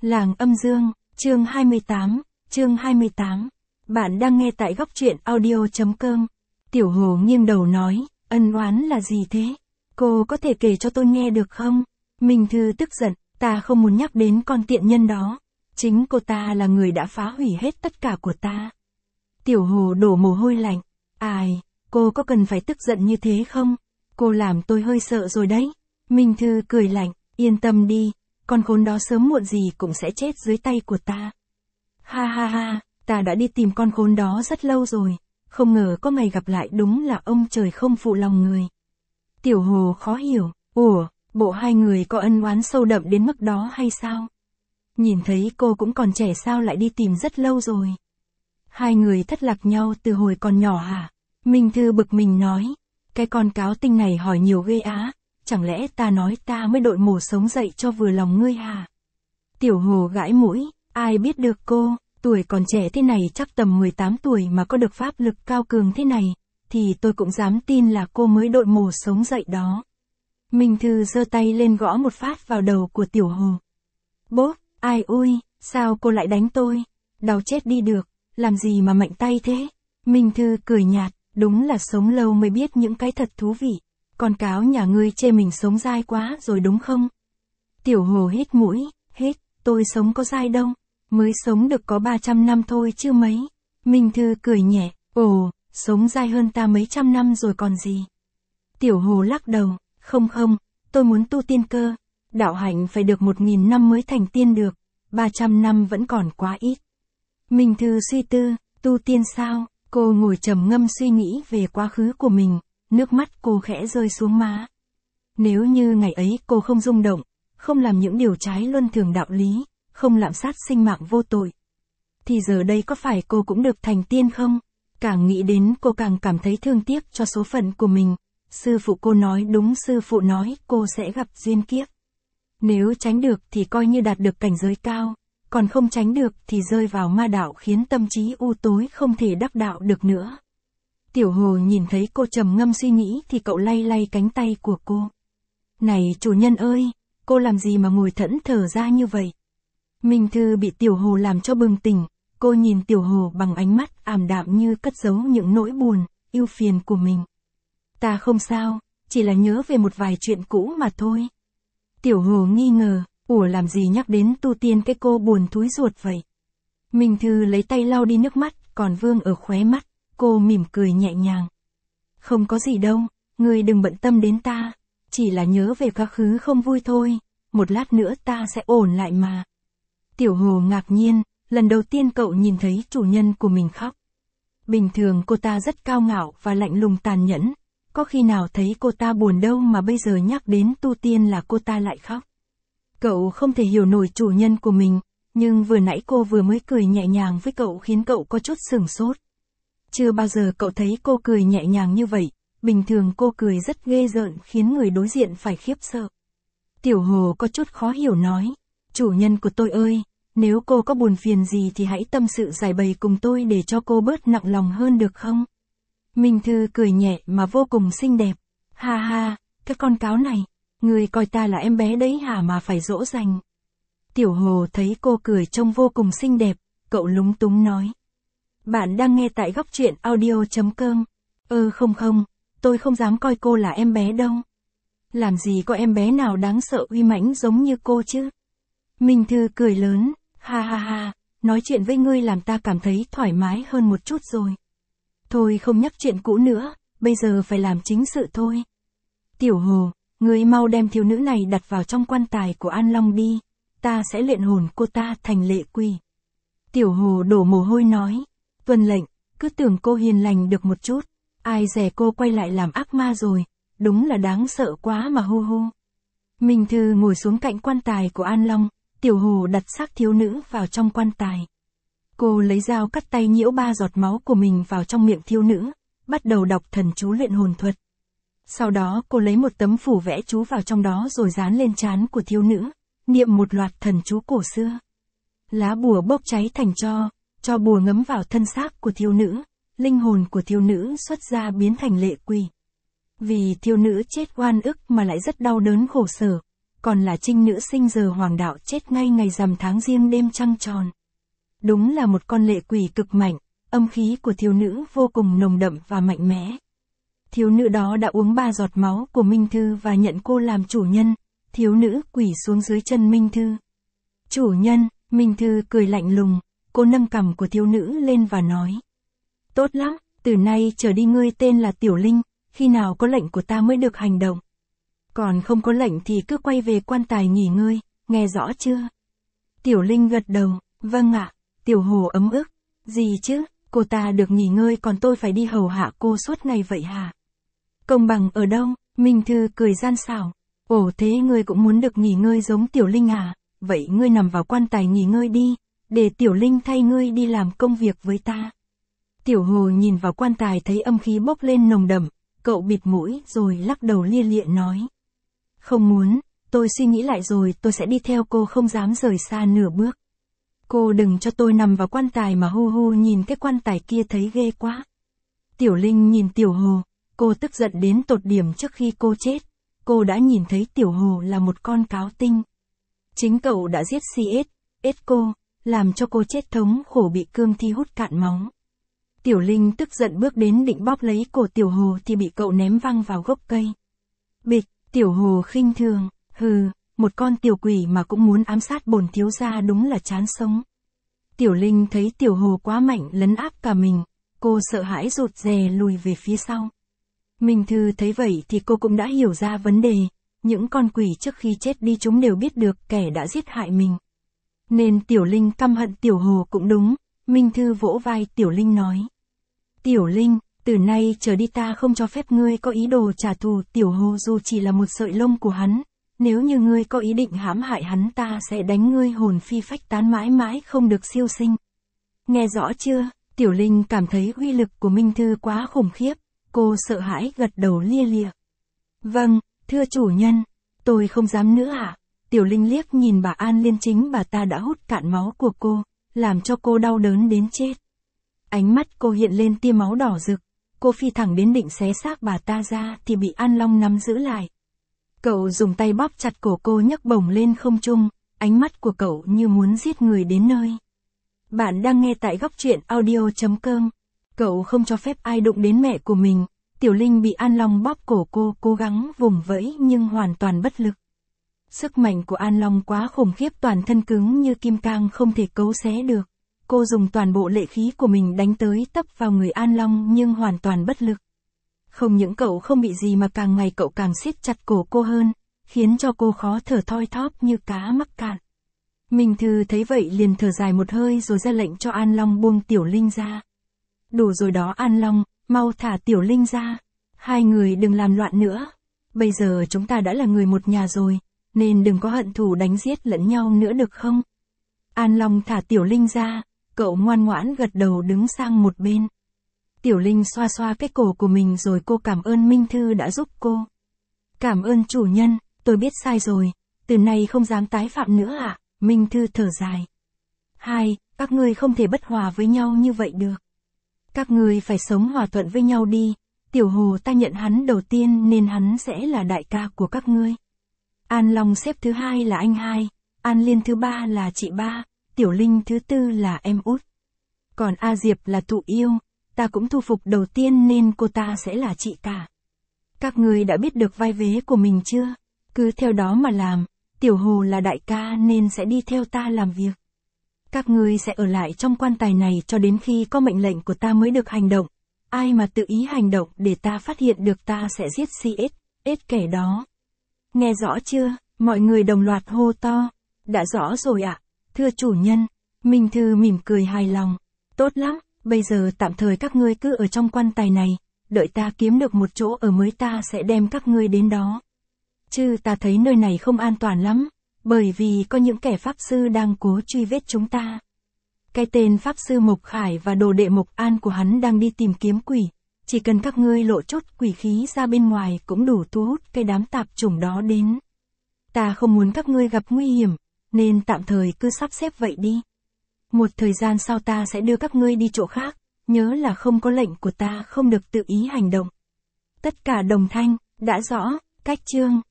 Làng âm dương, chương 28. Bạn đang nghe tại góc truyện audio.com. Tiểu Hồ nghiêng đầu nói, ân oán là gì thế? Cô có thể kể cho tôi nghe được không? Minh Thư tức giận, ta không muốn nhắc đến con tiện nhân đó. Chính cô ta là người đã phá hủy hết tất cả của ta. Tiểu Hồ đổ mồ hôi lạnh. Ai, cô có cần phải tức giận như thế không? Cô làm tôi hơi sợ rồi đấy. Minh Thư cười lạnh, yên tâm đi, con khốn đó sớm muộn gì cũng sẽ chết dưới tay của ta. Ha ha ha, ta đã đi tìm con khốn đó rất lâu rồi, không ngờ có ngày gặp lại đúng là ông trời không phụ lòng người. Tiểu Hồ khó hiểu, ủa, bộ hai người có ân oán sâu đậm đến mức đó hay sao? Nhìn thấy cô cũng còn trẻ sao lại đi tìm rất lâu rồi? Hai người thất lạc nhau từ hồi còn nhỏ hả? Minh Thư bực mình nói, cái con cáo tinh này hỏi nhiều ghê á, chẳng lẽ ta nói ta mới đội mổ sống dậy cho vừa lòng ngươi hả? Tiểu Hồ gãi mũi, ai biết được cô, tuổi còn trẻ thế này chắc tầm 18 tuổi mà có được pháp lực cao cường thế này, thì tôi cũng dám tin là cô mới đội mổ sống dậy đó. Minh Thư giơ tay lên gõ một phát vào đầu của Tiểu Hồ. Bốp, ai ui, sao cô lại đánh tôi? Đau chết đi được, làm gì mà mạnh tay thế? Minh Thư cười nhạt, đúng là sống lâu mới biết những cái thật thú vị. Con cáo nhà ngươi chê mình sống dai quá rồi đúng không? Tiểu Hồ hít mũi, hít, tôi sống có dai đâu, mới sống được có 300 năm thôi chứ mấy. Minh Thư cười nhẹ, ồ, sống dai hơn ta mấy trăm năm rồi còn gì. Tiểu Hồ lắc đầu, không, tôi muốn tu tiên cơ, đạo hạnh phải được 1000 năm mới thành tiên được, 300 năm vẫn còn quá ít. Minh Thư suy tư, tu tiên sao? Cô ngồi trầm ngâm suy nghĩ về quá khứ của mình, nước mắt cô khẽ rơi xuống má. Nếu như ngày ấy cô không rung động, không làm những điều trái luân thường đạo lý, không lạm sát sinh mạng vô tội, thì giờ đây có phải cô cũng được thành tiên không? Càng nghĩ đến cô càng cảm thấy thương tiếc cho số phận của mình. Sư phụ cô nói đúng, sư phụ nói cô sẽ gặp duyên kiếp. Nếu tránh được thì coi như đạt được cảnh giới cao, còn không tránh được thì rơi vào ma đạo khiến tâm trí u tối không thể đắc đạo được nữa. Tiểu Hồ nhìn thấy cô trầm ngâm suy nghĩ thì cậu lay lay cánh tay của cô. Này chủ nhân ơi, cô làm gì mà ngồi thẫn thờ ra như vậy? Minh Thư bị Tiểu Hồ làm cho bừng tỉnh, cô nhìn Tiểu Hồ bằng ánh mắt ảm đạm như cất giấu những nỗi buồn, ưu phiền của mình. Ta không sao, chỉ là nhớ về một vài chuyện cũ mà thôi. Tiểu Hồ nghi ngờ, ủa làm gì nhắc đến tu tiên cái cô buồn thúi ruột vậy? Minh Thư lấy tay lau đi nước mắt còn vương ở khóe mắt, cô mỉm cười nhẹ nhàng. Không có gì đâu, ngươi đừng bận tâm đến ta, chỉ là nhớ về quá khứ không vui thôi, một lát nữa ta sẽ ổn lại mà. Tiểu Hồ ngạc nhiên, lần đầu tiên cậu nhìn thấy chủ nhân của mình khóc. Bình thường cô ta rất cao ngạo và lạnh lùng tàn nhẫn, có khi nào thấy cô ta buồn đâu mà bây giờ nhắc đến tu tiên là cô ta lại khóc. Cậu không thể hiểu nổi chủ nhân của mình, nhưng vừa nãy cô vừa mới cười nhẹ nhàng với cậu khiến cậu có chút sửng sốt. Chưa bao giờ cậu thấy cô cười nhẹ nhàng như vậy, bình thường cô cười rất ghê rợn khiến người đối diện phải khiếp sợ. Tiểu Hồ có chút khó hiểu nói, chủ nhân của tôi ơi, nếu cô có buồn phiền gì thì hãy tâm sự giải bày cùng tôi để cho cô bớt nặng lòng hơn được không? Minh Thư cười nhẹ mà vô cùng xinh đẹp, ha ha, cái con cáo này, người coi ta là em bé đấy hả mà phải dỗ dành. Tiểu Hồ thấy cô cười trông vô cùng xinh đẹp, cậu lúng túng nói. Bạn đang nghe tại góc truyện audio.com. Không, tôi không dám coi cô là em bé đâu. Làm gì có em bé nào đáng sợ uy mãnh giống như cô chứ? Minh Thư cười lớn, ha ha ha, nói chuyện với ngươi làm ta cảm thấy thoải mái hơn một chút rồi. Thôi không nhắc chuyện cũ nữa, bây giờ phải làm chính sự thôi. Tiểu Hồ, ngươi mau đem thiếu nữ này đặt vào trong quan tài của An Long đi, ta sẽ luyện hồn cô ta thành lệ quỷ. Tiểu Hồ đổ mồ hôi nói, tuân lệnh, cứ tưởng cô hiền lành được một chút, ai dè cô quay lại làm ác ma rồi, đúng là đáng sợ quá mà hu hu. Minh Thư ngồi xuống cạnh quan tài của An Long, Tiểu Hồ đặt xác thiếu nữ vào trong quan tài. Cô lấy dao cắt tay nhiễu 3 giọt máu của mình vào trong miệng thiếu nữ, bắt đầu đọc thần chú luyện hồn thuật. Sau đó cô lấy một tấm phủ vẽ chú vào trong đó rồi dán lên trán của thiếu nữ, niệm một loạt thần chú cổ xưa. Lá bùa bốc cháy thành cho bùa ngấm vào thân xác của thiếu nữ, linh hồn của thiếu nữ xuất ra biến thành lệ quỷ. Vì thiếu nữ chết oan ức mà lại rất đau đớn khổ sở, còn là trinh nữ sinh giờ hoàng đạo chết ngay ngày rằm tháng giêng đêm trăng tròn. Đúng là một con lệ quỷ cực mạnh, âm khí của thiếu nữ vô cùng nồng đậm và mạnh mẽ. Thiếu nữ đó đã uống 3 giọt máu của Minh Thư và nhận cô làm chủ nhân, thiếu nữ quỳ xuống dưới chân Minh Thư. Chủ nhân, Minh Thư cười lạnh lùng, cô nâng cằm của thiếu nữ lên và nói. Tốt lắm, từ nay trở đi ngươi tên là Tiểu Linh, khi nào có lệnh của ta mới được hành động. Còn không có lệnh thì cứ quay về quan tài nghỉ ngơi, nghe rõ chưa? Tiểu Linh gật đầu, vâng ạ. Tiểu Hồ ấm ức, gì chứ, cô ta được nghỉ ngơi còn tôi phải đi hầu hạ cô suốt ngày vậy hả? Công bằng ở đâu? Minh Thư cười gian xảo. Ồ thế ngươi cũng muốn được nghỉ ngơi giống Tiểu Linh à? Vậy ngươi nằm vào quan tài nghỉ ngơi đi, để Tiểu Linh thay ngươi đi làm công việc với ta. Tiểu Hồ nhìn vào quan tài thấy âm khí bốc lên nồng đậm, cậu bịt mũi rồi lắc đầu lia lịa nói. Không muốn, tôi suy nghĩ lại rồi tôi sẽ đi theo cô không dám rời xa nửa bước. Cô đừng cho tôi nằm vào quan tài mà hu hu nhìn cái quan tài kia thấy ghê quá. Tiểu Linh nhìn Tiểu Hồ, cô tức giận đến tột điểm trước khi cô chết. Cô đã nhìn thấy Tiểu Hồ là một con cáo tinh. Chính cậu đã giết CS cô, làm cho cô chết thống khổ bị cương thi hút cạn máu. Tiểu Linh tức giận bước đến định bóp lấy cổ Tiểu Hồ thì bị cậu ném văng vào gốc cây. Bịch, Tiểu Hồ khinh thường, hừ, một con tiểu quỷ mà cũng muốn ám sát bổn thiếu gia đúng là chán sống. Tiểu Linh thấy Tiểu Hồ quá mạnh lấn áp cả mình, cô sợ hãi rụt rè lùi về phía sau. Minh Thư thấy vậy thì cô cũng đã hiểu ra vấn đề, những con quỷ trước khi chết đi chúng đều biết được kẻ đã giết hại mình. Nên Tiểu Linh căm hận Tiểu Hồ cũng đúng, Minh Thư vỗ vai Tiểu Linh nói. Tiểu Linh, từ nay trở đi ta không cho phép ngươi có ý đồ trả thù Tiểu Hồ dù chỉ là một sợi lông của hắn. Nếu như ngươi có ý định hãm hại hắn ta sẽ đánh ngươi hồn phi phách tán mãi mãi không được siêu sinh. Nghe rõ chưa? Tiểu Linh cảm thấy uy lực của Minh Thư quá khủng khiếp, cô sợ hãi gật đầu lia lịa. Vâng, thưa chủ nhân, tôi không dám nữa ạ. Tiểu Linh liếc nhìn bà An Liên chính bà ta đã hút cạn máu của cô, làm cho cô đau đớn đến chết. Ánh mắt cô hiện lên tia máu đỏ rực, cô phi thẳng đến định xé xác bà ta ra thì bị An Long nắm giữ lại. Cậu dùng tay bóp chặt cổ cô nhấc bổng lên không trung, ánh mắt của cậu như muốn giết người đến nơi. Bạn đang nghe tại góc truyện audio.com. Cậu không cho phép ai đụng đến mẹ của mình. Tiểu Linh bị An Long bóp cổ cô cố gắng vùng vẫy nhưng hoàn toàn bất lực. Sức mạnh của An Long quá khủng khiếp toàn thân cứng như kim cang không thể cấu xé được. Cô dùng toàn bộ lệ khí của mình đánh tới tấp vào người An Long nhưng hoàn toàn bất lực. Không những cậu không bị gì mà càng ngày cậu càng siết chặt cổ cô hơn, khiến cho cô khó thở thoi thóp như cá mắc cạn. Minh Thư thấy vậy liền thở dài một hơi rồi ra lệnh cho An Long buông Tiểu Linh ra. Đủ rồi đó An Long, mau thả Tiểu Linh ra. Hai người đừng làm loạn nữa. Bây giờ chúng ta đã là người một nhà rồi, nên đừng có hận thù đánh giết lẫn nhau nữa được không? An Long thả Tiểu Linh ra, cậu ngoan ngoãn gật đầu đứng sang một bên. Tiểu Linh xoa xoa cái cổ của mình rồi cô cảm ơn Minh Thư đã giúp cô. Cảm ơn chủ nhân, tôi biết sai rồi, từ nay không dám tái phạm nữa ạ. Minh Thư thở dài. Các ngươi không thể bất hòa với nhau như vậy được. Các ngươi phải sống hòa thuận với nhau đi, Tiểu Hồ ta nhận hắn đầu tiên nên hắn sẽ là đại ca của các ngươi. An Long xếp thứ hai là anh hai, An Liên thứ ba là chị ba, Tiểu Linh thứ tư là em út. Còn A Diệp là thụ yêu, ta cũng thu phục đầu tiên nên cô ta sẽ là chị cả. Các ngươi đã biết được vai vế của mình chưa? Cứ theo đó mà làm, Tiểu Hồ là đại ca nên sẽ đi theo ta làm việc. Các ngươi sẽ ở lại trong quan tài này cho đến khi có mệnh lệnh của ta mới được hành động. Ai mà tự ý hành động để ta phát hiện được ta sẽ giết CS kẻ đó. Nghe rõ chưa? Mọi người đồng loạt hô to. Đã rõ rồi ạ, thưa chủ nhân. Minh Thư mỉm cười hài lòng. Tốt lắm, bây giờ tạm thời các ngươi cứ ở trong quan tài này, đợi ta kiếm được một chỗ ở mới ta sẽ đem các ngươi đến đó. Chứ ta thấy nơi này không an toàn lắm, bởi vì có những kẻ pháp sư đang cố truy vết chúng ta. Cái tên pháp sư Mộc Khải và đồ đệ Mộc An của hắn đang đi tìm kiếm quỷ, chỉ cần các ngươi lộ chốt quỷ khí ra bên ngoài cũng đủ thu hút cái đám tạp chủng đó đến. Ta không muốn các ngươi gặp nguy hiểm, nên tạm thời cứ sắp xếp vậy đi. Một thời gian sau ta sẽ đưa các ngươi đi chỗ khác, nhớ là không có lệnh của ta không được tự ý hành động. Tất cả đồng thanh, đã rõ, cách chương.